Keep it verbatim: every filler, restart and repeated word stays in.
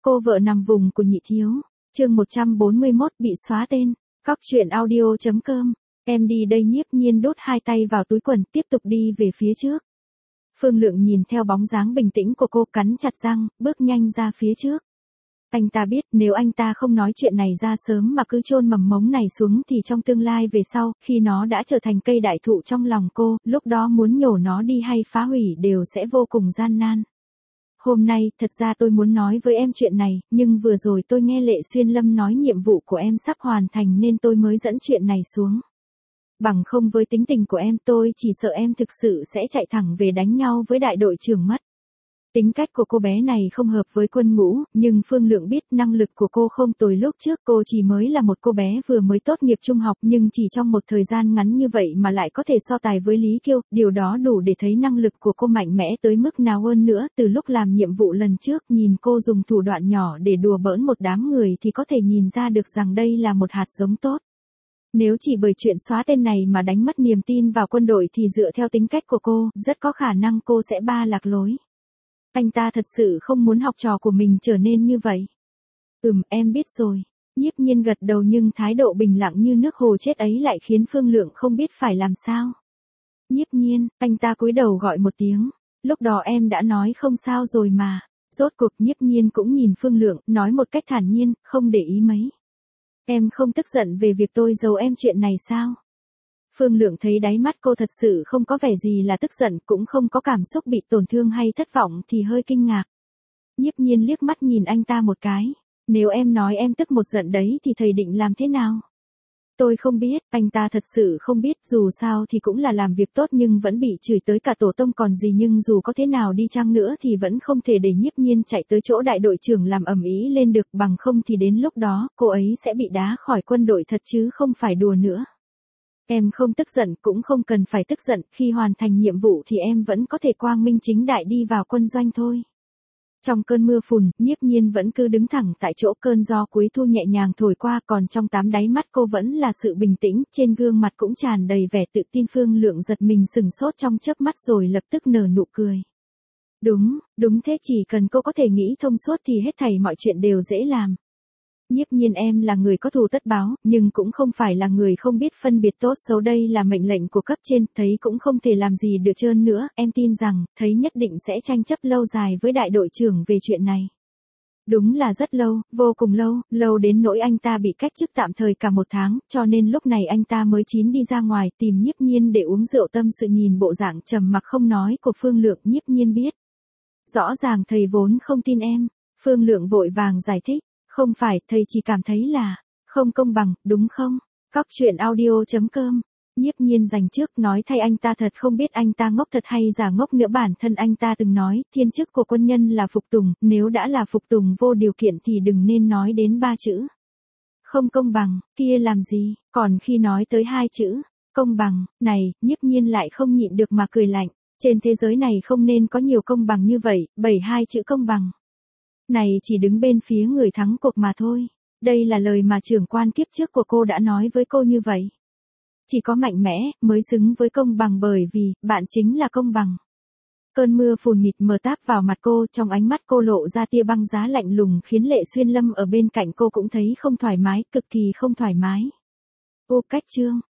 Cô vợ nằm vùng của nhị thiếu. Chương một trăm bốn mươi mốt bị xóa tên. Cóc truyện audio chấm com. Em đi đây. Nhiếp Nhiên đút hai tay vào túi quần, tiếp tục đi về phía trước. Phương Lượng nhìn theo bóng dáng bình tĩnh của cô, cắn chặt răng, bước nhanh ra phía trước. Anh ta biết nếu anh ta không nói chuyện này ra sớm mà cứ chôn mầm mống này xuống thì trong tương lai về sau, khi nó đã trở thành cây đại thụ trong lòng cô, lúc đó muốn nhổ nó đi hay phá hủy đều sẽ vô cùng gian nan. Hôm nay, thật ra tôi muốn nói với em chuyện này, nhưng vừa rồi tôi nghe Lệ Xuyên Lâm nói nhiệm vụ của em sắp hoàn thành nên tôi mới dẫn chuyện này xuống. Bằng không với tính tình của em tôi chỉ sợ em thực sự sẽ chạy thẳng về đánh nhau với đại đội trưởng mất. Tính cách của cô bé này không hợp với quân ngũ, nhưng Phương Lượng biết năng lực của cô không tồi. Lúc trước cô chỉ mới là một cô bé vừa mới tốt nghiệp trung học, nhưng chỉ trong một thời gian ngắn như vậy mà lại có thể so tài với Lý Kiêu, điều đó đủ để thấy năng lực của cô mạnh mẽ tới mức nào hơn nữa. Từ lúc làm nhiệm vụ lần trước nhìn cô dùng thủ đoạn nhỏ để đùa bỡn một đám người thì có thể nhìn ra được rằng đây là một hạt giống tốt. Nếu chỉ bởi chuyện xóa tên này mà đánh mất niềm tin vào quân đội thì dựa theo tính cách của cô, rất có khả năng cô sẽ ba lạc lối. Anh ta thật sự không muốn học trò của mình trở nên như vậy. Ừm, em biết rồi. Nhiếp Nhiên gật đầu, nhưng thái độ bình lặng như nước hồ chết ấy lại khiến Phương Lượng không biết phải làm sao. Nhiếp Nhiên, anh ta cúi đầu gọi một tiếng. Lúc đó em đã nói không sao rồi mà. Rốt cuộc Nhiếp Nhiên cũng nhìn Phương Lượng, nói một cách thản nhiên, không để ý mấy. Em không tức giận về việc tôi giấu em chuyện này sao? Phương Lượng thấy đáy mắt cô thật sự không có vẻ gì là tức giận, cũng không có cảm xúc bị tổn thương hay thất vọng thì hơi kinh ngạc. Nhiếp Nhiên liếc mắt nhìn anh ta một cái. Nếu em nói em tức một giận đấy thì thầy định làm thế nào? Tôi không biết, anh ta thật sự không biết, dù sao thì cũng là làm việc tốt nhưng vẫn bị chửi tới cả tổ tông còn gì, nhưng dù có thế nào đi chăng nữa thì vẫn không thể để Nhiếp Nhiên chạy tới chỗ đại đội trưởng làm ầm ĩ lên được, bằng không thì đến lúc đó cô ấy sẽ bị đá khỏi quân đội thật chứ không phải đùa nữa. Em không tức giận, cũng không cần phải tức giận, khi hoàn thành nhiệm vụ thì em vẫn có thể quang minh chính đại đi vào quân doanh thôi. Trong cơn mưa phùn, Nhiếp Nhiên vẫn cứ đứng thẳng tại chỗ, cơn gió cuối thu nhẹ nhàng thổi qua, còn trong tám đáy mắt cô vẫn là sự bình tĩnh, trên gương mặt cũng tràn đầy vẻ tự tin. Phương Lượng giật mình sừng sốt trong chớp mắt rồi lập tức nở nụ cười. Đúng, đúng thế, chỉ cần cô có thể nghĩ thông suốt thì hết thảy mọi chuyện đều dễ làm. Nhiếp Nhiên, em là người có thù tất báo, nhưng cũng không phải là người không biết phân biệt tốt xấu, đây là mệnh lệnh của cấp trên, thấy cũng không thể làm gì được trơn nữa, em tin rằng, thấy nhất định sẽ tranh chấp lâu dài với đại đội trưởng về chuyện này. Đúng là rất lâu, vô cùng lâu, lâu đến nỗi anh ta bị cách chức tạm thời cả một tháng, cho nên lúc này anh ta mới chín đi ra ngoài tìm Nhiếp Nhiên để uống rượu tâm sự. Nhìn bộ dạng trầm mặc không nói của Phương Lượng, Nhiếp Nhiên biết. Rõ ràng thầy vốn không tin em. Phương Lượng vội vàng giải thích. Không phải, thầy chỉ cảm thấy là không công bằng, đúng không? Cóc truyện audio chấm com. Nhiếp Nhiên dành trước nói thay anh ta thật không biết anh ta ngốc thật hay giả ngốc nữa. Bản thân anh ta từng nói, thiên chức của quân nhân là phục tùng, nếu đã là phục tùng vô điều kiện thì đừng nên nói đến ba chữ không công bằng, kia làm gì, còn khi nói tới hai chữ công bằng, này, Nhiếp Nhiên lại không nhịn được mà cười lạnh. Trên thế giới này không nên có nhiều công bằng như vậy, bảy hai chữ công bằng này chỉ đứng bên phía người thắng cuộc mà thôi. Đây là lời mà trưởng quan kiếp trước của cô đã nói với cô như vậy. Chỉ có mạnh mẽ mới xứng với công bằng, bởi vì bạn chính là công bằng. Cơn mưa phùn mịt mờ táp vào mặt cô, trong ánh mắt cô lộ ra tia băng giá lạnh lùng khiến Lệ Xuyên Lâm ở bên cạnh cô cũng thấy không thoải mái, cực kỳ không thoải mái. Ô cách chương,